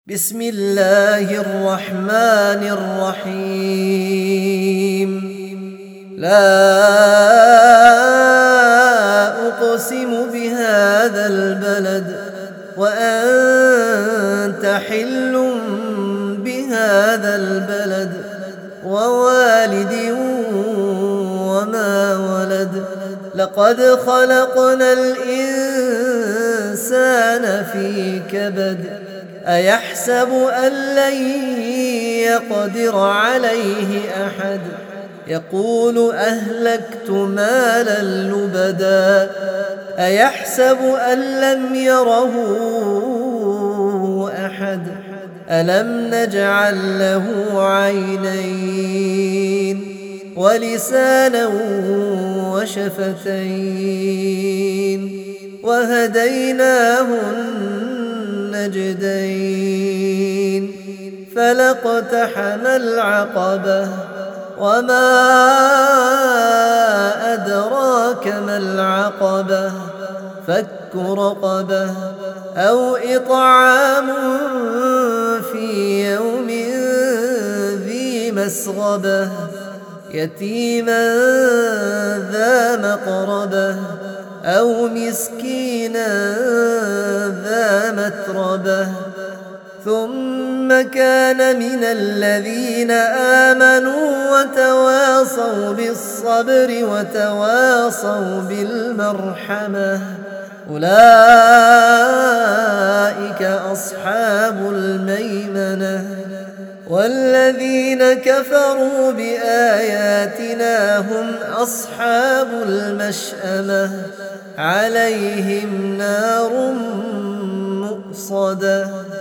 بسم الله الرحمن الرحيم. لا أقسم بهذا البلد وأنت حل بهذا البلد ووالد وما ولد. لقد خلقنا الإنسان في كبد. أيحسب أن لن يقدر عليه أحد. يقول أهلكت مالا لبدا. أيحسب أن لم يره أحد. ألم نجعل له عينين ولسانا وشفتين وهديناه النجدين. فلاقتحم العقبة وما أدراك ما العقبة. فك رقبة أو إطعام في يوم ذي مسغبة يتيما ذا مقربة أو مسكينا ذا متربة. ثم كان من الذين آمنوا وتواصوا بالصبر وتواصوا بالمرحمة أولئك أصحاب الميمنة. والذين كفروا بآياتنا هم أصحاب المشأمة عليهم نار مؤصدة.